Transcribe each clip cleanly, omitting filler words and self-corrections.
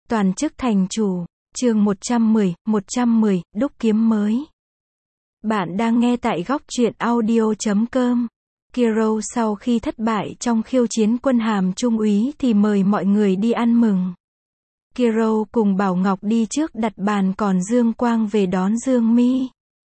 Toàn chức thành chủ, chương 110, đúc kiếm mới. Bạn đang nghe tại góc truyện audio.com. Kiro sau khi thất bại trong khiêu chiến quân hàm trung úy thì mời mọi người đi ăn mừng. Kiro cùng Bảo Ngọc đi trước đặt bàn còn Dương Quang về đón Dương Mi.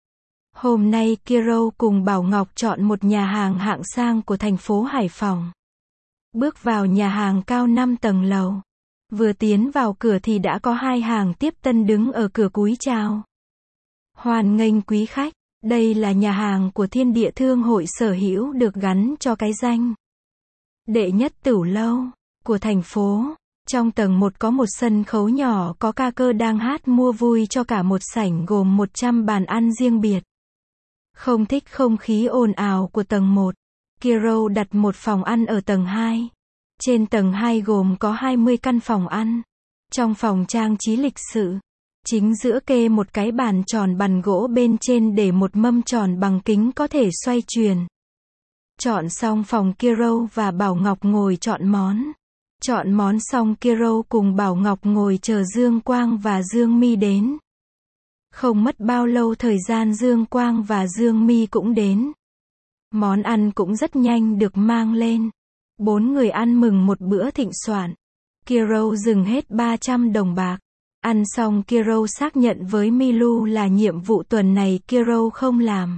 Hôm nay Kiro cùng Bảo Ngọc chọn một nhà hàng hạng sang của thành phố Hải Phòng. Bước vào nhà hàng cao 5 tầng lầu. Vừa tiến vào cửa thì đã có 2 hàng tiếp tân đứng ở cửa cúi chào. Hoan nghênh quý khách, đây là nhà hàng của Thiên Địa Thương hội sở hữu được gắn cho cái danh đệ nhất tửu lâu của thành phố. Trong tầng 1 có một sân khấu nhỏ có ca cơ đang hát mua vui cho cả một sảnh gồm 100 bàn ăn riêng biệt. Không thích không khí ồn ào của tầng 1, Kiro đặt một phòng ăn ở tầng 2. Trên tầng 2 gồm có 20 căn phòng ăn. Trong phòng trang trí lịch sự, chính giữa kê một cái bàn tròn bằng gỗ, bên trên để một mâm tròn bằng kính có thể xoay chuyển. Chọn xong phòng, Kiro và Bảo Ngọc ngồi chọn món. Chọn món xong, Kiro cùng Bảo Ngọc ngồi chờ Dương Quang và Dương Mi đến. Không mất bao lâu thời gian Dương Quang và Dương Mi cũng đến. Món ăn cũng rất nhanh được mang lên. 4 người ăn mừng một bữa thịnh soạn. Kiro dừng hết 300 đồng bạc. Ăn xong Kiro xác nhận với Milu là nhiệm vụ tuần này Kiro không làm.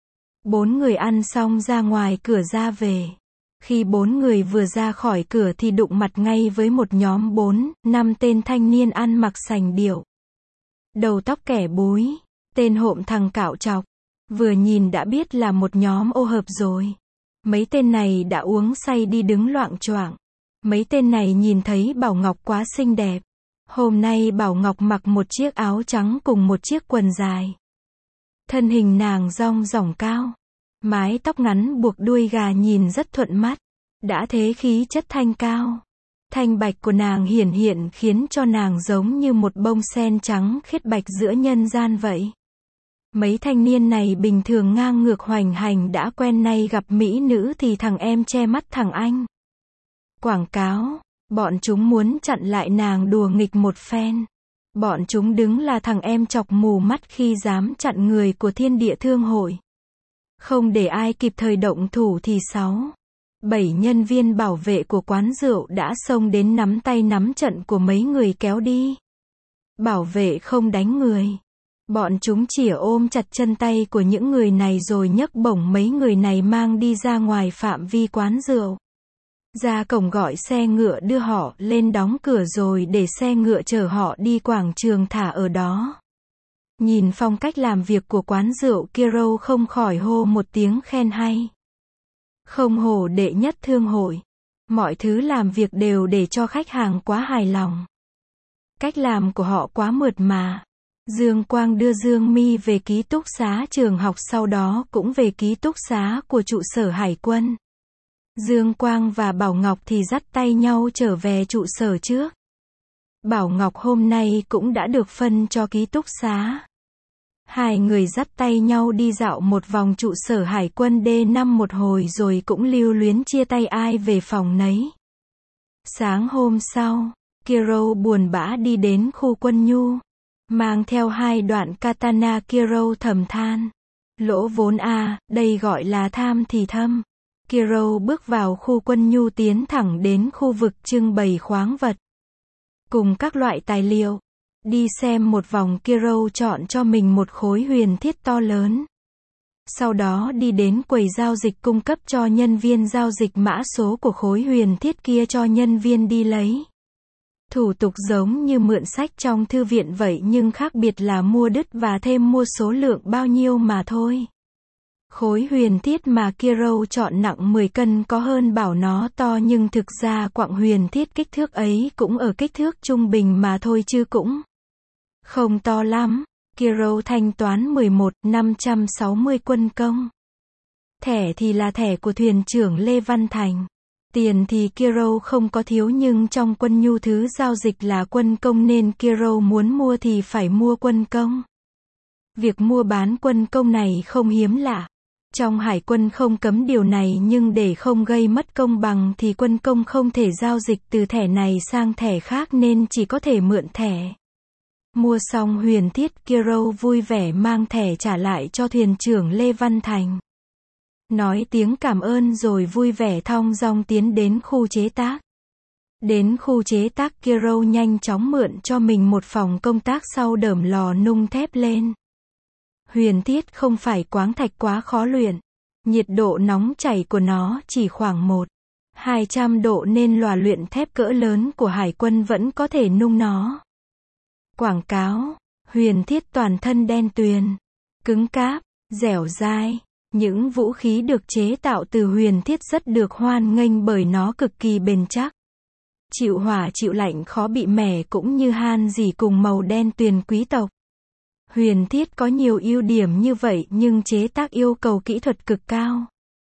4 người ăn xong ra ngoài cửa ra về. Khi 4 người vừa ra khỏi cửa thì đụng mặt ngay với một nhóm 4-5 tên thanh niên ăn mặc sành điệu. Đầu tóc kẻ búi, tên hộm thằng cạo trọc. Vừa nhìn đã biết là một nhóm ô hợp rồi. Mấy tên này đã uống say đi đứng loạng choạng. Mấy tên này nhìn thấy Bảo Ngọc quá xinh đẹp. Hôm nay Bảo Ngọc mặc một chiếc áo trắng cùng một chiếc quần dài. Thân hình nàng dong dỏng cao. Mái tóc ngắn buộc đuôi gà nhìn rất thuận mắt. Đã thế khí chất thanh cao. Thanh bạch của nàng hiển hiện khiến cho nàng giống như một bông sen trắng khiết bạch giữa nhân gian vậy. Mấy thanh niên này bình thường ngang ngược hoành hành đã quen, nay gặp mỹ nữ thì thằng em che mắt thằng anh. Quảng cáo, bọn chúng muốn chặn lại nàng đùa nghịch một phen. Bọn chúng đứng là thằng em chọc mù mắt khi dám chặn người của Thiên Địa Thương hội. Không để ai kịp thời động thủ thì 6-7 nhân viên bảo vệ của quán rượu đã xông đến nắm tay nắm trận của mấy người kéo đi. Bảo vệ không đánh người. Bọn chúng chỉ ôm chặt chân tay của những người này rồi nhấc bổng mấy người này mang đi ra ngoài phạm vi quán rượu. Ra cổng gọi xe ngựa đưa họ lên, đóng cửa rồi để xe ngựa chở họ đi quảng trường thả ở đó. Nhìn phong cách làm việc của quán rượu, Kiro không khỏi hô một tiếng khen hay. Không hổ đệ nhất thương hội. Mọi thứ làm việc đều để cho khách hàng quá hài lòng. Cách làm của họ quá mượt mà. Dương Quang đưa Dương Mi về ký túc xá trường học, sau đó cũng về ký túc xá của trụ sở Hải quân. Dương Quang và Bảo Ngọc thì dắt tay nhau trở về trụ sở trước. Bảo Ngọc hôm nay cũng đã được phân cho ký túc xá. Hai người dắt tay nhau đi dạo một vòng trụ sở Hải quân D5 một hồi rồi cũng lưu luyến chia tay, ai về phòng nấy. Sáng hôm sau, Kiro buồn bã đi đến khu quân nhu. Mang theo 2 đoạn katana, Kiro thầm than. Lỗ vốn a, đây gọi là tham thì thâm. Kiro bước vào khu quân nhu, tiến thẳng đến khu vực trưng bày khoáng vật cùng các loại tài liệu. Đi xem một vòng, Kiro chọn cho mình một khối huyền thiết to lớn. Sau đó đi đến quầy giao dịch cung cấp cho nhân viên giao dịch mã số của khối huyền thiết kia cho nhân viên đi lấy. Thủ tục giống như mượn sách trong thư viện vậy, nhưng khác biệt là mua đứt và thêm mua số lượng bao nhiêu mà thôi. Khối huyền thiết mà Kiro chọn nặng 10 cân, có hơn bảo nó to nhưng thực ra quặng huyền thiết kích thước ấy cũng ở kích thước trung bình mà thôi chứ cũng không to lắm. Kiro thanh toán 11.560 quân công. Thẻ thì là thẻ của thuyền trưởng Lê Văn Thành. Tiền thì Kiro không có thiếu, nhưng trong quân nhu thứ giao dịch là quân công nên Kiro muốn mua thì phải mua quân công. Việc mua bán quân công này không hiếm lạ. Trong hải quân không cấm điều này nhưng để không gây mất công bằng thì quân công không thể giao dịch từ thẻ này sang thẻ khác nên chỉ có thể mượn thẻ. Mua xong Huyền Thiết, Kiro vui vẻ mang thẻ trả lại cho thuyền trưởng Lê Văn Thành. Nói tiếng cảm ơn rồi vui vẻ thong dong tiến đến khu chế tác. Đến khu chế tác, Kiro nhanh chóng mượn cho mình một phòng công tác sau đởm lò nung thép lên. Huyền Thiết không phải quáng thạch quá khó luyện. Nhiệt độ nóng chảy của nó chỉ khoảng 100-200 độ nên lò luyện thép cỡ lớn của hải quân vẫn có thể nung nó. Quảng cáo: Huyền Thiết toàn thân đen tuyền, cứng cáp, dẻo dai. Những vũ khí được chế tạo từ Huyền Thiết rất được hoan nghênh bởi nó cực kỳ bền chắc. Chịu hỏa chịu lạnh khó bị mẻ cũng như han gỉ cùng màu đen tuyền quý tộc. Huyền Thiết có nhiều ưu điểm như vậy nhưng chế tác yêu cầu kỹ thuật cực cao.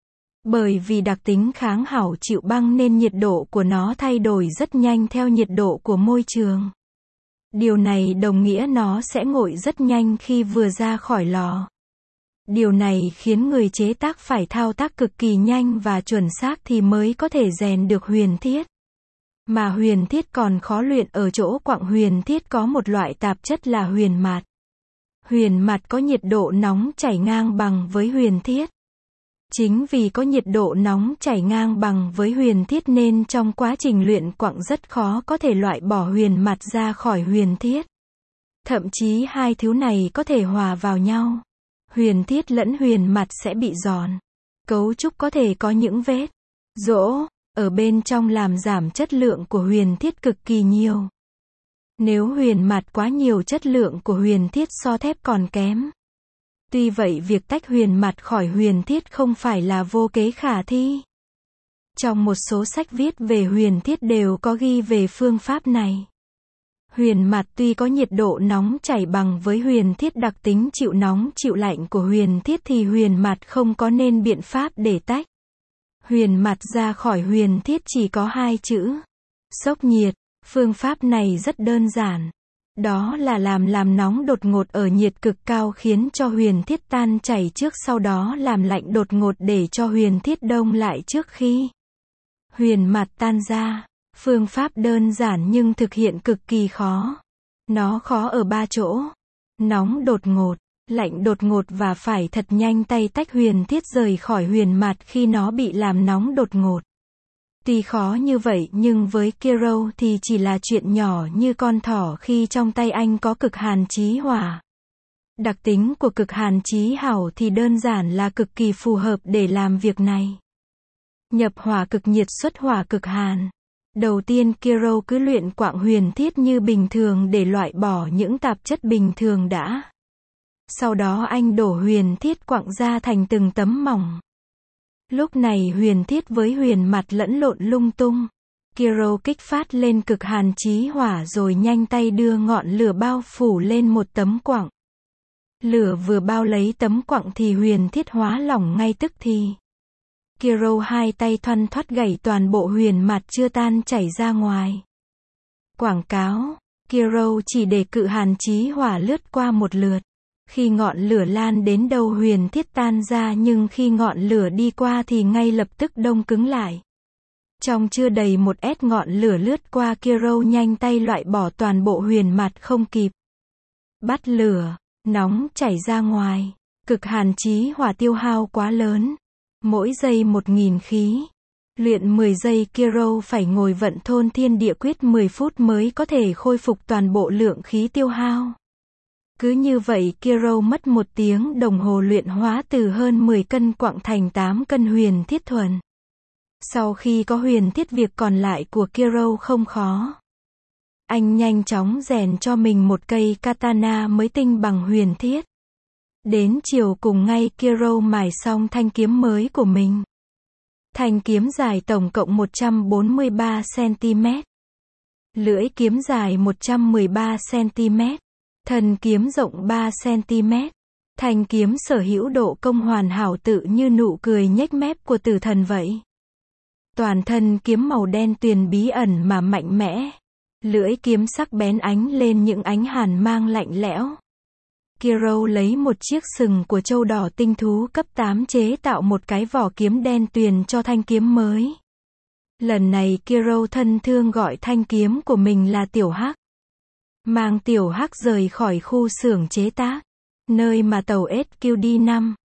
Bởi vì đặc tính kháng hảo chịu băng nên nhiệt độ của nó thay đổi rất nhanh theo nhiệt độ của môi trường. Điều này đồng nghĩa nó sẽ nguội rất nhanh khi vừa ra khỏi lò. Điều này khiến người chế tác phải thao tác cực kỳ nhanh và chuẩn xác thì mới có thể rèn được Huyền Thiết. Mà Huyền Thiết còn khó luyện ở chỗ quặng Huyền Thiết có một loại tạp chất là huyền mạt. Huyền mạt có nhiệt độ nóng chảy ngang bằng với Huyền Thiết. Chính vì có nhiệt độ nóng chảy ngang bằng với Huyền Thiết nên trong quá trình luyện quặng rất khó có thể loại bỏ huyền mạt ra khỏi Huyền Thiết. Thậm chí hai thứ này có thể hòa vào nhau. Huyền Thiết lẫn huyền mạt sẽ bị giòn. Cấu trúc có thể có những vết rỗ ở bên trong làm giảm chất lượng của Huyền Thiết cực kỳ nhiều. Nếu huyền mạt quá nhiều, chất lượng của Huyền Thiết so thép còn kém. Tuy vậy việc tách huyền mạt khỏi Huyền Thiết không phải là vô kế khả thi. Trong một số sách viết về Huyền Thiết đều có ghi về phương pháp này. Huyền mạt tuy có nhiệt độ nóng chảy bằng với Huyền Thiết, đặc tính chịu nóng chịu lạnh của Huyền Thiết thì huyền mạt không có nên biện pháp để tách huyền mạt ra khỏi Huyền Thiết, chỉ có hai chữ: sốc nhiệt. Phương pháp này rất đơn giản. Đó là làm nóng đột ngột ở nhiệt cực cao khiến cho Huyền Thiết tan chảy trước, sau đó làm lạnh đột ngột để cho Huyền Thiết đông lại trước khi huyền mạt tan ra. Phương pháp đơn giản nhưng thực hiện cực kỳ khó. Nó khó ở ba chỗ: nóng đột ngột, lạnh đột ngột và phải thật nhanh tay tách Huyền Thiết rời khỏi huyền mạt khi nó bị làm nóng đột ngột. Tuy khó như vậy nhưng với Kiro thì chỉ là chuyện nhỏ như con thỏ khi trong tay anh có cực hàn chí hỏa. Đặc tính của cực hàn chí hảo thì đơn giản là cực kỳ phù hợp để làm việc này. Nhập hỏa cực nhiệt xuất hỏa cực hàn. Đầu tiên Kiro cứ luyện quặng Huyền Thiết như bình thường để loại bỏ những tạp chất bình thường đã. Sau đó anh đổ Huyền Thiết quặng ra thành từng tấm mỏng. Lúc này Huyền Thiết với huyền mạt lẫn lộn lung tung. Kiro kích phát lên cực hàn chí hỏa rồi nhanh tay đưa ngọn lửa bao phủ lên một tấm quặng. Lửa vừa bao lấy tấm quặng thì Huyền Thiết hóa lỏng ngay tức thì. Kiro hai tay thoăn thoắt gảy toàn bộ huyền mạt chưa tan chảy ra ngoài. Quảng cáo: Kiro chỉ để cự hàn chí hỏa lướt qua một lượt. Khi ngọn lửa lan đến đâu Huyền Thiết tan ra, nhưng khi ngọn lửa đi qua thì ngay lập tức đông cứng lại. Trong chưa đầy một s ngọn lửa lướt qua, Kiro nhanh tay loại bỏ toàn bộ huyền mạt không kịp bắt lửa, nóng chảy ra ngoài. Cực hàn chí hỏa tiêu hao quá lớn. Mỗi giây 1000 khí. Luyện 10 giây Kiro phải ngồi vận thôn thiên địa quyết 10 phút mới có thể khôi phục toàn bộ lượng khí tiêu hao. Cứ như vậy Kiro mất 1 tiếng đồng hồ luyện hóa từ hơn 10 cân quặng thành 8 cân Huyền Thiết thuần. Sau khi có Huyền Thiết, việc còn lại của Kiro không khó. Anh nhanh chóng rèn cho mình một cây katana mới tinh bằng Huyền Thiết. Đến chiều cùng ngày Kiro mài xong thanh kiếm mới của mình. Thanh kiếm dài tổng cộng 143 cm. Lưỡi kiếm dài 113 cm. Thân kiếm rộng 3 cm. Thanh kiếm sở hữu độ cong hoàn hảo tự như nụ cười nhếch mép của tử thần vậy. Toàn thân kiếm màu đen tuyền bí ẩn mà mạnh mẽ. Lưỡi kiếm sắc bén ánh lên những ánh hàn mang lạnh lẽo. Kiro lấy một chiếc sừng của trâu đỏ tinh thú cấp 8 chế tạo một cái vỏ kiếm đen tuyền cho thanh kiếm mới. Lần này Kiro thân thương gọi thanh kiếm của mình là Tiểu Hắc. Mang Tiểu Hắc rời khỏi khu xưởng chế tác, nơi mà tàu SQD-5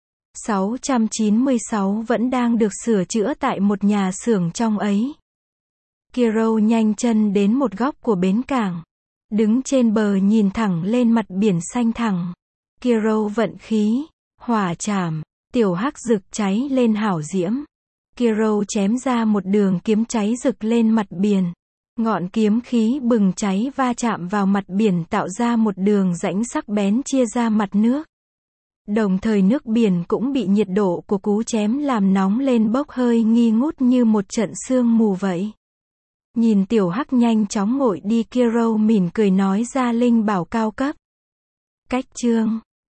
696 vẫn đang được sửa chữa tại một nhà xưởng trong ấy. Kiro nhanh chân đến một góc của bến cảng. Đứng trên bờ nhìn thẳng lên mặt biển xanh thẳm. Kiro vận khí, hỏa trảm, Tiểu Hắc rực cháy lên hảo diễm. Kiro chém ra một đường kiếm cháy rực lên mặt biển. Ngọn kiếm khí bừng cháy va chạm vào mặt biển tạo ra một đường rãnh sắc bén chia ra mặt nước. Đồng thời nước biển cũng bị nhiệt độ của cú chém làm nóng lên bốc hơi nghi ngút như một trận sương mù vậy. Nhìn Tiểu Hắc nhanh chóng ngồi đi, Kiro mỉm cười nói ra linh bảo cao cấp. Cách chương